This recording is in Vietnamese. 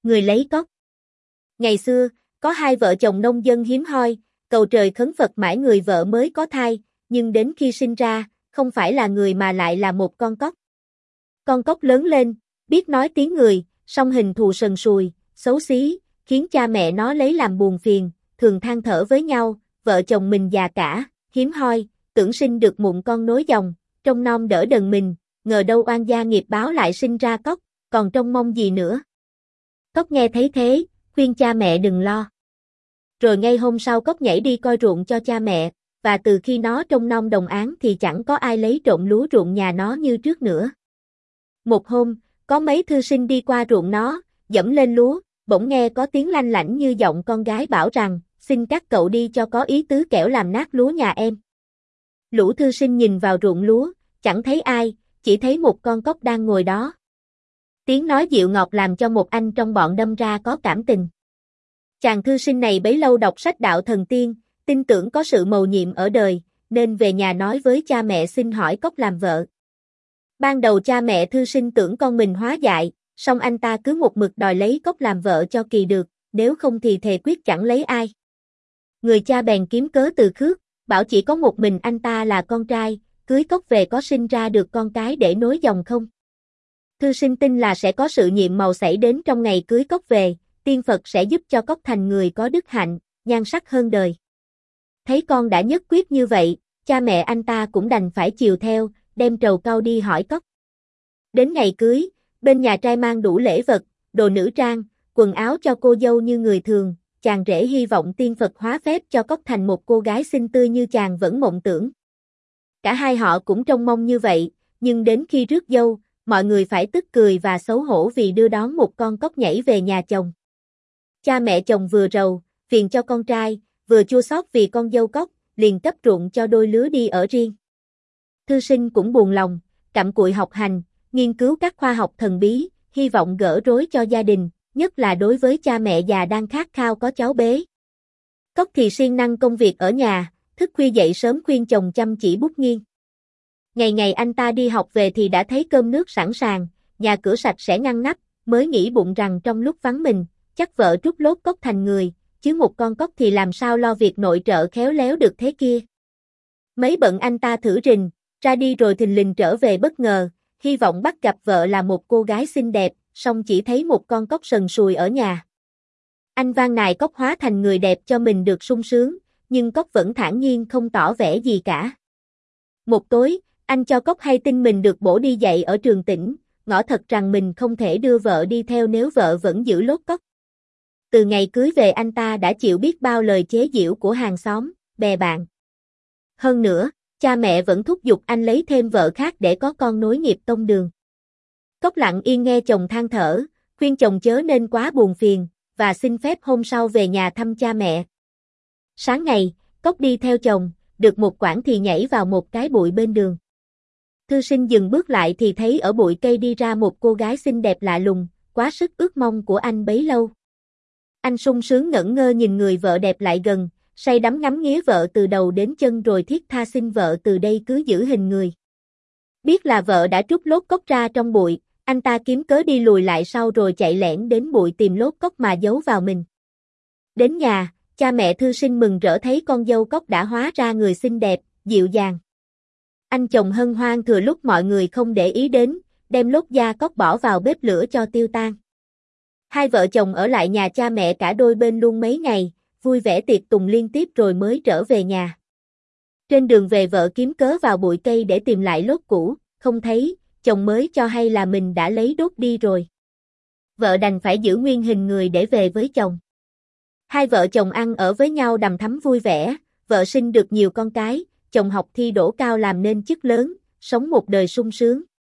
Người lấy cóc. Ngày xưa, có hai vợ chồng nông dân hiếm hoi, cầu trời khấn Phật mãi người vợ mới có thai, nhưng đến khi sinh ra, không phải là người mà lại là một con cóc. Con cóc lớn lên, biết nói tiếng người, song hình thù sần sùi, xấu xí, khiến cha mẹ nó lấy làm buồn phiền, thường than thở với nhau, vợ chồng mình già cả, hiếm hoi, tưởng sinh được mụn con nối dòng, trông non đỡ đần mình, ngờ đâu oan gia nghiệp báo lại sinh ra cóc, còn trông mong gì nữa. Cóc nghe thấy thế, khuyên cha mẹ đừng lo. Rồi ngay hôm sau cóc nhảy đi coi ruộng cho cha mẹ, và từ khi nó trông nom đồng áng thì chẳng có ai lấy trộm lúa ruộng nhà nó như trước nữa. Một hôm, có mấy thư sinh đi qua ruộng nó, dẫm lên lúa, bỗng nghe có tiếng lanh lảnh như giọng con gái bảo rằng, xin các cậu đi cho có ý tứ kẻo làm nát lúa nhà em. Lũ thư sinh nhìn vào ruộng lúa, chẳng thấy ai, chỉ thấy một con cóc đang ngồi đó. Tiếng nói dịu ngọt làm cho một anh trong bọn đâm ra có cảm tình. Chàng thư sinh này bấy lâu đọc sách đạo thần tiên, tin tưởng có sự mầu nhiệm ở đời, nên về nhà nói với cha mẹ xin hỏi cóc làm vợ. Ban đầu cha mẹ thư sinh tưởng con mình hóa dại, song anh ta cứ một mực đòi lấy cóc làm vợ cho kỳ được, nếu không thì thề quyết chẳng lấy ai. Người cha bèn kiếm cớ từ khước, bảo chỉ có một mình anh ta là con trai, cưới cóc về có sinh ra được con cái để nối dòng không? Thư sinh tin là sẽ có sự nhiệm màu xảy đến trong ngày cưới cóc về, tiên Phật sẽ giúp cho cóc thành người có đức hạnh, nhan sắc hơn đời. Thấy con đã nhất quyết như vậy, cha mẹ anh ta cũng đành phải chiều theo, đem trầu cau đi hỏi cóc. Đến ngày cưới, bên nhà trai mang đủ lễ vật, đồ nữ trang, quần áo cho cô dâu như người thường, chàng rể hy vọng tiên Phật hóa phép cho cóc thành một cô gái xinh tươi như chàng vẫn mộng tưởng. Cả hai họ cũng trông mong như vậy, nhưng đến khi rước dâu, mọi người phải tức cười và xấu hổ vì đưa đón một con cóc nhảy về nhà chồng. Cha mẹ chồng vừa rầu, phiền cho con trai, vừa chua xót vì con dâu cóc, liền cấp ruộng cho đôi lứa đi ở riêng. Thư sinh cũng buồn lòng, cặm cụi học hành, nghiên cứu các khoa học thần bí, hy vọng gỡ rối cho gia đình, nhất là đối với cha mẹ già đang khát khao có cháu bế. Cóc thì siêng năng công việc ở nhà, thức khuya dậy sớm khuyên chồng chăm chỉ bút nghiên. Ngày ngày anh ta đi học về thì đã thấy cơm nước sẵn sàng, nhà cửa sạch sẽ ngăn nắp, mới nghĩ bụng rằng trong lúc vắng mình, chắc vợ trút lốt cóc thành người, chứ một con cóc thì làm sao lo việc nội trợ khéo léo được thế kia. Mấy bận anh ta thử rình, ra đi rồi thình lình trở về bất ngờ, hy vọng bắt gặp vợ là một cô gái xinh đẹp, song chỉ thấy một con cóc sần sùi ở nhà. Anh van nài cóc hóa thành người đẹp cho mình được sung sướng, nhưng cóc vẫn thản nhiên không tỏ vẻ gì cả. Một tối, anh cho cóc hay tin mình được bổ đi dạy ở trường tỉnh, ngỏ thật rằng mình không thể đưa vợ đi theo nếu vợ vẫn giữ lốt cóc. Từ ngày cưới về anh ta đã chịu biết bao lời chế giễu của hàng xóm, bè bạn. Hơn nữa, cha mẹ vẫn thúc giục anh lấy thêm vợ khác để có con nối nghiệp tông đường. Cóc lặng yên nghe chồng than thở, khuyên chồng chớ nên quá buồn phiền, và xin phép hôm sau về nhà thăm cha mẹ. Sáng ngày, cóc đi theo chồng, được một quãng thì nhảy vào một cái bụi bên đường. Thư sinh dừng bước lại thì thấy ở bụi cây đi ra một cô gái xinh đẹp lạ lùng, quá sức ước mong của anh bấy lâu. Anh sung sướng ngẩn ngơ nhìn người vợ đẹp lại gần, say đắm ngắm nghía vợ từ đầu đến chân rồi thiết tha xin vợ từ đây cứ giữ hình người. Biết là vợ đã trút lốt cóc ra trong bụi, anh ta kiếm cớ đi lùi lại sau rồi chạy lẻn đến bụi tìm lốt cóc mà giấu vào mình. Đến nhà, cha mẹ thư sinh mừng rỡ thấy con dâu cóc đã hóa ra người xinh đẹp, dịu dàng. Anh chồng hân hoan thừa lúc mọi người không để ý đến, đem lốt da cóc bỏ vào bếp lửa cho tiêu tan. Hai vợ chồng ở lại nhà cha mẹ cả đôi bên luôn mấy ngày, vui vẻ tiệc tùng liên tiếp rồi mới trở về nhà. Trên đường về vợ kiếm cớ vào bụi cây để tìm lại lốt cũ, không thấy, chồng mới cho hay là mình đã lấy đốt đi rồi. Vợ đành phải giữ nguyên hình người để về với chồng. Hai vợ chồng ăn ở với nhau đầm thắm vui vẻ, vợ sinh được nhiều con cái, chồng học thi đỗ cao làm nên chức lớn, sống một đời sung sướng.